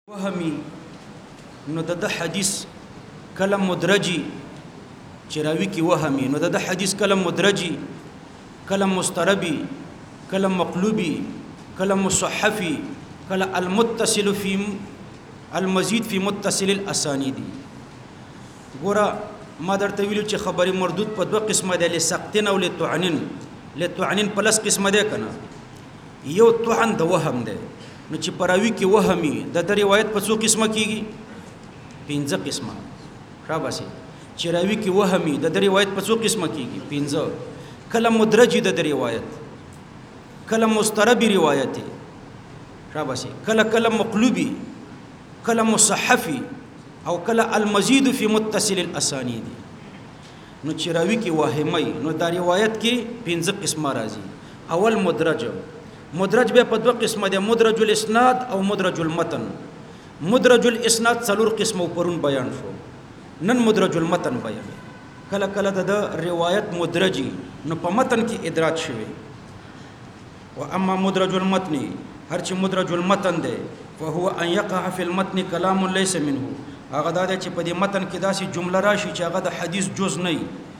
وهمي نو د حدیث کلم مدرجی چراوی کی وهمي نو د حدیث کلم مدرجی کلم مستربی کلم مقلوبی کلم مصحفی کلم المتصل فی المزید فی متصل الاسانید ګورا ما درته ویلو چې خبري مردود په دوه قسمه ده لسقطن او لتعنن پلس قسمه ده کنه یو طعن د وهم ده نو چې پراوی کې وهمي د روایت په څو قسمه کیږي 15 قسمه شاباسي چې راوی کې وهمي د روایت په څو قسمه کیږي 15 کلم مدرجی د روایت کلم مستربی روایت شاباسي کلم مقلوبی کلم مصحفی او کله المزید فی متصل الاسانید نو چې راوی کې وهمي نو د روایت کې 15 قسمه راځي اول مدرج به په دوه قسمه ده مدرج الاسناد او مدرج المتن مدرج الاسناد څلور قسمه پرون بیان شو نن مدرج المتن بیان کله کله د روایت مدرجی نو په متن کې ادراج شوی و اما مدرج المتن هر چې مدرج المتن ده فهو ان يقع في المتن كلام ليس منه هغه دا چې په دې متن کې داسې جمله راشي چې هغه د حدیث جز نه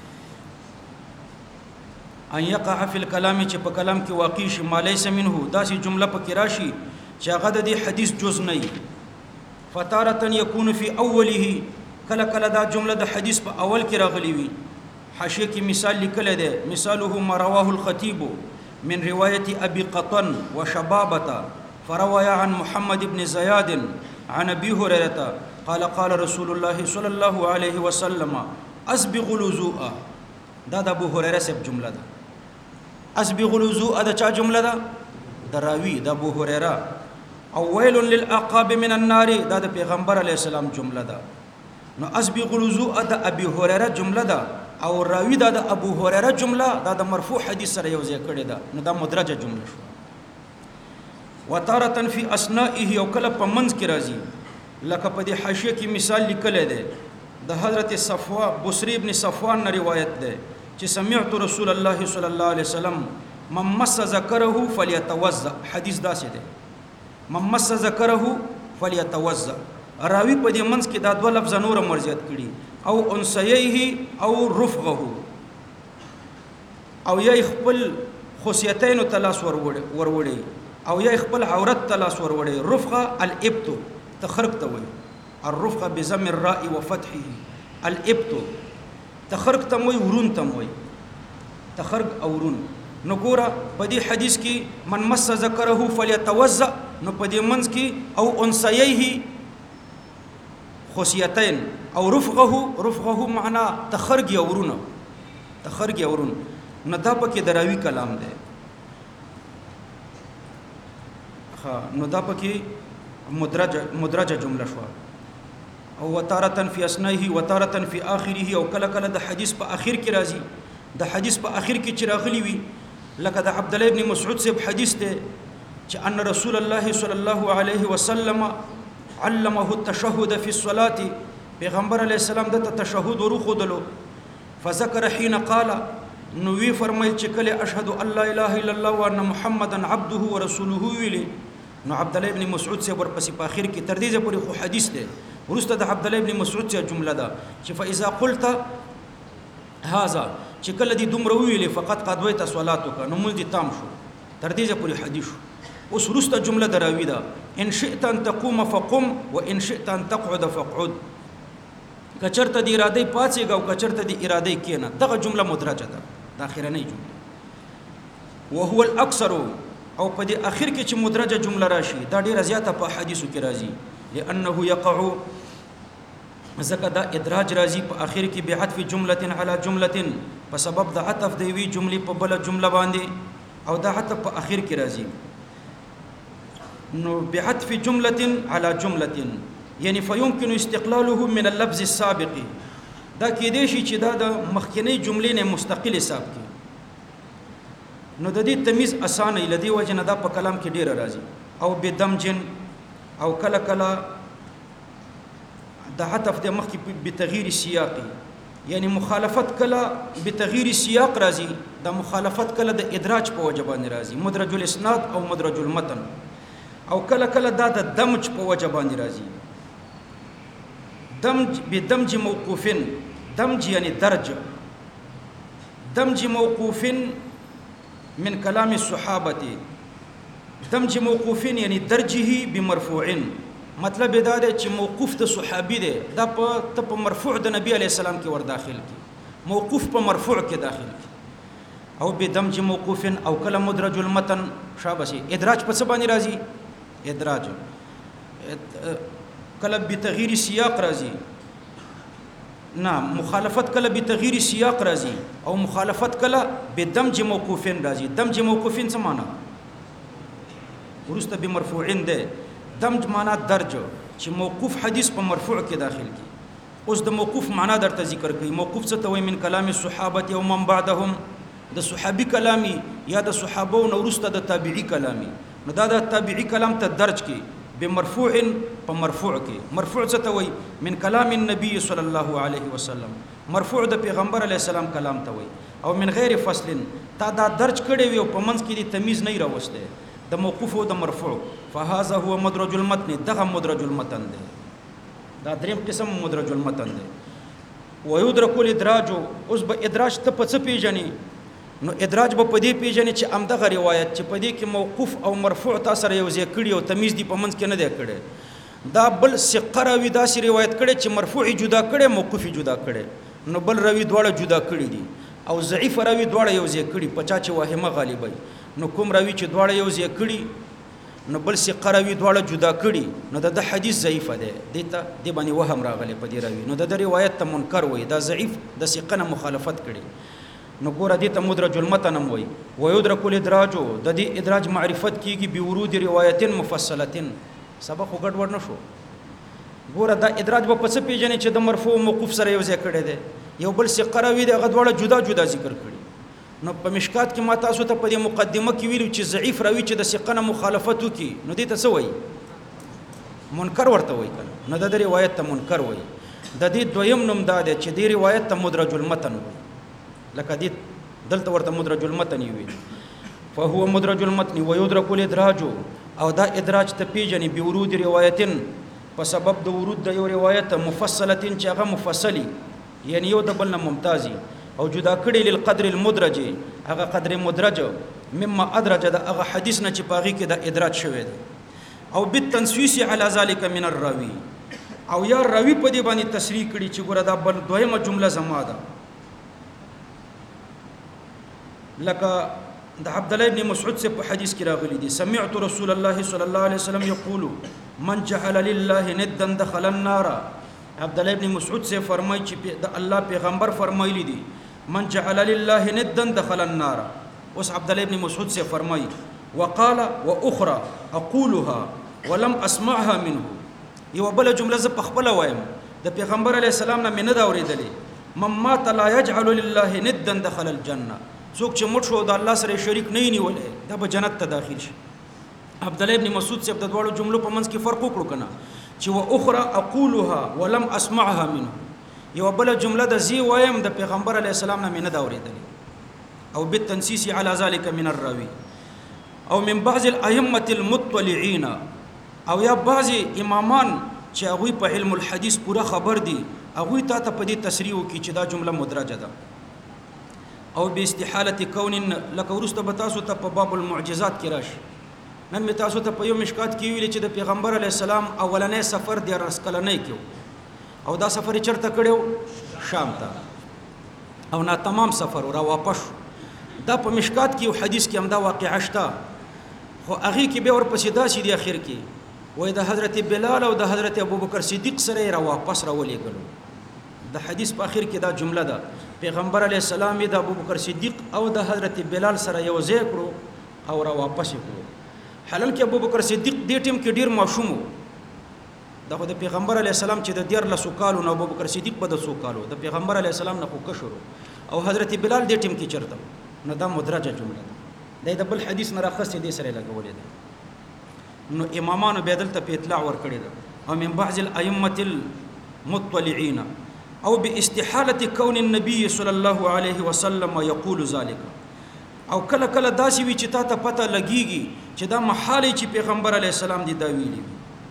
ان يقع في الكلام چې په کلام کې واقع شي ما ليس منه داسې جمله پکې راشي چې هغه د دې حدیث جز نه فتارة يكون في اوله کله کله دا جمله د حدیث په اول کې راغلي وي حاشیه کې مثال لیکل دی مثاله ما رواه الخطيب من روايه ابي قطن وشبابه فروى عن محمد بن زياد عن ابي هريره قال قال رسول الله صلى الله عليه وسلم اسبغ الوضوء دا د ابو هريره سب جمله ده اسبغ الوضوء دا چا جمله ده دراوی د ابو هريره او ويل للعقاب من النار دا د پیغمبر علی السلام جمله ده نو اسبغ الوضوء د ابي هريره جمله ده او راوی دا د ابو هريره جمله دا د مرفوع حدیث سره یو ځای کړی ده نو دا مدرجه جمله شو وتارة في اثنائه او کله په منځ کې راځي لکه په دې حاشیه کې مثال لیکل دی د حضرت صفوان بصری ابن صفوان نه روایت ده چې سمعت رسول الله صلی الله علیه وسلم من مس ذکره فليتوضا حدیث داسې ده من مس ذکره فليتوضا راوی په دې منځ کې دا دوه لفظ نور مرزیات کړي او انسیه او رفعه او یا خپل خصيتين تلاس وروړي او یا خپل عورت تلاس وروړي رفعه الابت تخرق ته وي الرفقه بضم الراء وفتحه الابت تخرق ته وي ورون ته وي تخرق او ورون نو ګوره په دې حدیث کې من مس ذکره فليتوضا نو په دې منځ کې او انسیه خصيتين او رفقه معنا تخرق یا ورون نو دا پکې دراوی کلام دی نو دا پکې مدرجه جمله شو او وتارة في اسنائه وتارة في اخره او کله کله د حدیث په اخر کې راځي د حدیث په اخر کې چې راغلی وي لکه د عبد الله ابن مسعود سے حدیث ته چې ان رسول الله صلی الله علیه وسلم علمه التشهد في الصلاه پیغمبر علیه السلام د تشهد ورخدلو فذكر حين قال نو وی فرمایل چې کله اشهد ان لا اله الا الله وان محمدا عبده ورسوله ویلی نو عبد الله ابن مسعود سے ورپسې په اخر کې تر دې پورې خو حدیث ده ورسته د عبد الله ابن مسعود سے جمله ده چې فاذا قلت هذا چې کله دې دومره ویلې فقط قضیت صلاتک نو مونږ دې تام شو تر دې پورې حدیث اوس ورسته جمله دراوی ده ان شئت ان تقوم فقم وان شئت ان تقعد فاقعد کچرته دې اراده پاتېګا او کچرته دې اراده کینه دغه جمله مدرجه ده د اخرنۍ جمله وهو الاكثر او په دې اخر کې چې مدرجه جمله راشي دا ډیره زیاته په حدیثو کې راځي لانه يقع زکه دا ادراج راځي په اخر کې بعطف جمله على جمله په سبب د عطف دی وی جمله په بل جمله باندې او دا عطف په اخر کې راځي نو بعطف جمله على جمله یعنی فيمكن استقلاله من اللفظ السابق دا کې دی چې دا د مخکنی جملې نه مستقل حساب کې نو د دې تمیز اسانه لدی وجنه دا په کلام کې ډیر راځي او بدمجن او کله کله د عطف د مخ کې بتغییر سیاق یعنی مخالفت کله بتغییر سیاق راځي د مخالفت کله د ادراج په وجه باندې راځي مدرج الاسناد او مدرج المتن او کله کله دا د دمج په وجه باندې راځي. دمج بدمج موقوفن، دمج یعنی درج، دمج موقوفن من کلام الصحابه، دمج موقوفن یعنی درجه بمرفوع، مطلب دا دی چې موقوف د صحابي دی دا په مرفوع د نبی علی السلام کې ور داخل کی، موقوف په مرفوع کې داخل کی. او بدمج موقوف او کله مدرج المتن شابسي ادراج په څه باندې راځي؟ ادراج کله بتغییر سیاق راځي، نه مخالفت کله بتغییر سیاق راځي، او مخالفت کله بدمج موقوف راځي. دمج موقوف څه معنا؟ ورسته بمرفوعین ده. دمج معنا درج چې موقوف حدیث په مرفوع کې داخل کی. اوس د موقوف معنا درته ذکر کړي. موقوف څه ته وایي؟ من کلام الصحابه او من بعدهم، د صحابي کلامي یا د صحابو نو ورسته د تابعي کلامي. نو دا د تابعي کلام ته درج کی بمرفوع په مرفوع کې. مرفوع څه ته وایي؟ من کلام النبي صلی الله علیه وسلم، مرفوع د پیغمبر علیه السلام کلام ته وایي. او من غیر فصل تا دا درج کړي وي او په منځ کې د تمیز نه راوسته د موقوف او د مرفوع. فهذا هو مدرج المتن، دغه مدرج المتن دی. دا دریم قسم مدرج المتن دی. ويدرك الادراج، اوس به ادراج ته په څه پیژني؟ نو ادراج به په دې پیژني چې امدغه روایت چې په دې کې موقوف او مرفوع تاسو سره یو ځای کړي او تمیز دی په منځ کې نه دی کړي. دا بل ثقه راوي داسې روایت کړي چې مرفوع جدا کړي موقوف جدا کړي، نو بل راوي دواړه جدا کړي دي. او ضعیف راوي دواړه یو ځای کړي، پچا چې واهمه غالبای. نو کوم راوي چې دواړه یو ځای کړي نو بل ثقه راوي دواړه جدا کړي، نو د حدیث ضعیف دی، دته دی باندې وهم راغلی په دې راوي، نو د روایت ته منکر وای، دا ضعیف د ثقه نه مخالفت کړي. نو ګوره دې ته مدرج المتن وای. ويدرك الادراج، د دې ادراج معرفت کیږي بورود روایت مفصله. سبق وګډ ورنه شو. ګوره دا ادراج په څه پیژنې چې د مرفوع او موقوف سره یو ځای کړي دي، یو بل ثقه راوي د غدوړه جدا جدا ذکر کړي. نو په مشکات کې ما تاسو ته په دې مقدمه کې ویلو چې ضعیف راوي چې د ثقه نه مخالفت وکي، نو دې ته څه وایي؟ منکر ورته وایي کنه. نو د روایت ته منکر وایي. د دې دویم نوم دا دی چې دې روایت ته مدرج المتن وایي، لکه دې دلته ورته مدرج المتن وي. فهو مدرج المتن ويدرك الادراج، او دا ادراج ته پیژني بورود روایتن په سبب د ورود د یو روایت مفصله چې هغه مفصلی یعنی یو د بل نه ممتازي او جدا کړي للقدر المدرج، هغه قدر مدرج مما ادرج د هغه حدیث نه چې پاغي کې د ادراج شوی دی. او بالتنسویس على ذلك من الراوي، او یا راوی په دې باندې تصریح کړي چې ګوره دا بل دویمه جمله زما ده. لکه د عبد الله ابن مسعود سے په حدیث کې راغلی دی، سمعت رسول الله صلی الله علیه وسلم یقول من جعل لله ندا دخل النار. عبد الله ابن مسعود سے فرمایي چې د الله پیغمبر فرمایلی دي من جعل لله ندا دخل النار. اوس عبد الله ابن مسعود سے فرمایي وقال واخرى اقولها ولم اسمعها منه. یو بل جمله ز په خپل وایم د پیغمبر علی السلام نه منه دا اوریدلې، من مات لا يجعل لله ندا دخل الجنه. څوک چې مړ شو د الله سره شریک نه نیولې دا به جنت ته داخل شي. عبد الله ابن مسعود سے د دوړو جملو په منځ کې فرق وکړو کنه چې واخرى اقولها ولم اسمعها منه. یو بل جمله د زی وایم د پیغمبر علی السلام نه منه دا اوریدلې. او بالتنسیس على ذلك من الراوي، او من بعض الائمه المطلعين، او یا بعض امامان چې هغه په علم الحديث پورا خبر دي، هغه ته په دې تصریح وکړي چې دا جمله مدرجه ده. او باستحاله کون، لکه ورسته به تاسو ته په باب المعجزات کې راشي. نن می تاسو ته په یو مشکات کې ویل چې د پیغمبر علی السلام اولنې سفر د رسکلنې کې، او دا سفر چرته کړو؟ شام ته. او نا تمام سفر را واپس. دا په مشکات کې یو حدیث کې هم دا واقعه شته، خو هغه کې به ورپسې داسې دی اخر کې وای د حضرت بلال او د حضرت ابوبکر صدیق سره را واپس راولېږلو. د حدیث په اخر کې دا جمله ده، پیغمبر علی السلام د ابوبکر صدیق او د حضرت بلال سره یو ځای کړو او را واپس کړو. حالل کې ابوبکر صدیق دې ټیم کې ډیر معصوم و. دا د پیغمبر علی السلام چې د 14 کالو نو ابوبکر صدیق په 200 کالو د پیغمبر علی السلام نه خو کشرو، او حضرت بلال دې ټیم کې چرته. نو دا مدرجه جمله ده، د بل حدیث نه راخصه دې سره لګولې ده. نو امامانو به دلته په اطلاع ور کړی ده. او من بعض الائمه المطلعين او باستحاله كون النبي صلى الله عليه وسلم يقول ذلك، او کله کله داسې وي چې تا ته پته لګیږي چې دا محال چې پیغمبر علی السلام دی دا ویلي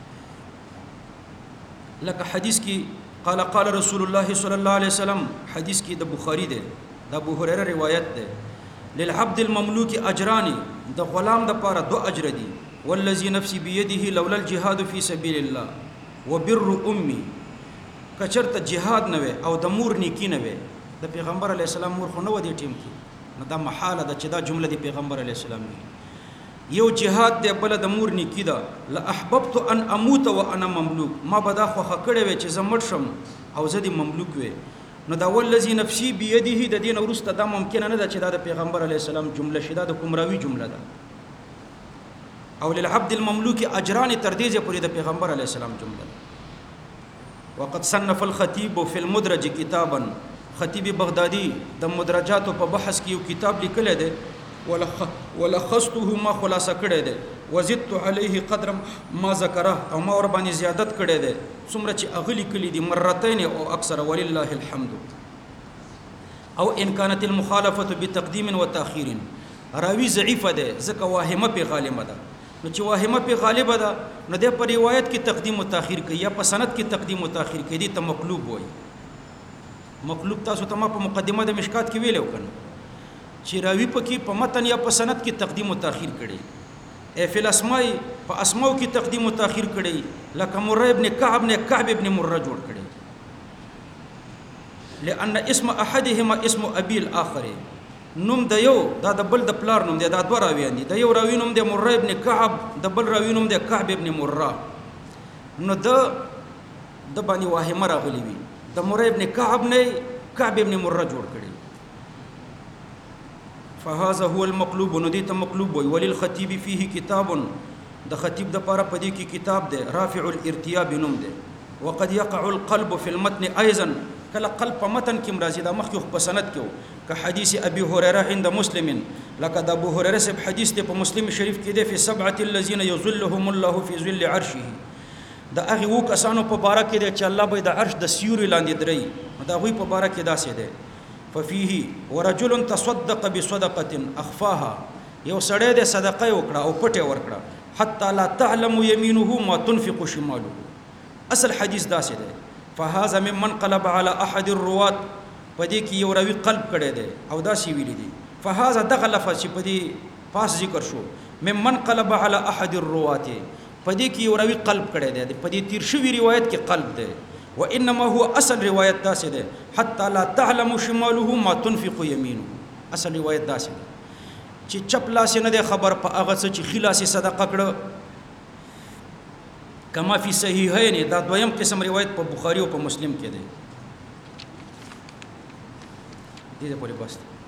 لکه حدیث کې قال رسول الله صلی الله علیه وسلم حدیث کې د بخاری دی د ابو هريره روایت ده للعبد المملوك اجران د غلام د پاره دو اجر دي والذي نفسي بيده لولا الجهاد في سبيل الله وبر امي کچرته جهاد نه وي او د مور نیکی نه وي د پیغمبر علی السلام مور خو نه و دي ټیم کې نو دا محاله ده چې دا جمله دی پیغمبر علی السلام یو جهاد دی بل د مور نیکی ده لا احببت ان اموت وانا مملوک ما بدا خو خکړې وي چې زمړ شم او زدي مملوک وي نو دا والذي نفسي بيده د دین ورسته دا ممکن نه ده چې دا د پیغمبر علی السلام جمله شیدا د کومراوی جمله ده او للعبد المملوك اجران تردیزه پوری د پیغمبر علی السلام جمله وقد صنف الخطيب في المدرج كتابا خطیب بغدادي د مدرجات په بحث کې یو کتاب لیکل دی ولخصته ما خلاصه کړی دی وزدت عليه قدر ما ذکره او ما ور باندې زیادت کړی دی څومره چې اغلی کلی دي مرتين او اکثر ولله الحمد او ان كانت المخالفه بتقديم وتاخير راوی ضعیفه ده ځکه واهمه په غالبه ده نو چې واهمه په غالبه ده نو د پر روایت کې تقدیم او تاخير کوي یا په سند کې تقدیم او تاخير کوي دي ته مقلوب وایي مقلوب تاسو ته ما په مقدمه د مشکات کې ویلو کنه چې راوی په کې په متن یا په سند کې تقدیم او تاخير کړي فی الاسماء په اسماء کې تقدیم او تاخير کړي لکه مرہ ابن کعب ابن مرہ جوړ کړي لأن اسم احدهما اسم ابي الاخر نوم د یو دا د بل د پلار نوم دی دا دوه راویان دي د یو راوی نوم دی مرہ ابن کعب د بل راوی نوم دی کعب ابن مرہ نو د باندې واهمه راغلی وي د مرہ ابن کعب نه کعب ابن مرہ جوړ کړي فهذا هو المقلوب ندیت مقلوب وی وللخطیب فيه کتاب د خطیب د پاره پدې کې کتاب دی رافع الارتياب نوم دی وقد يقع القلب في المتن ايضا کله قلب په متن کې مرضی دا مخکې په سند کې که حدیث ابي هريره عند مسلم لقد ابو هريره سب حدیث ته په مسلم شریف کې دی في سبعه الذين يظلهم الله في ظل عرشه دا هغه وو کسانو په باره کې دی چې الله به د عرش د سیوري لاندې دري دا غوي په باره کې داسې دی ففيه ورجل تصدق بصدقه اخفاها یو سړی د صدقه وکړه او پټه ورکړه حتى لا تعلم يمينه ما تنفق شماله اصل حدیث داسې دی فهذا ممن قلب على احد الروات پدې کې یو راوی قلب کړي دی او داسې ویلي دي فهذا دغه لفظ چې پدې پاس ذکر شو ممن قلب على احد الروات پدې کې یو راوی قلب کړي دی پدې تیر شوی روایت کې قلب دی وانما هو اصل روایت داسې ده حتى لا تعلم شماله ما تنفق يمينه اصل روایت داسې ده چې چپ لاس نه ده خبر په هغه څه چې خلاصي صدقه کړه کما فی صحیحین دا دویم قسم روایت په بخاری او په مسلم کې ده دې په لري بس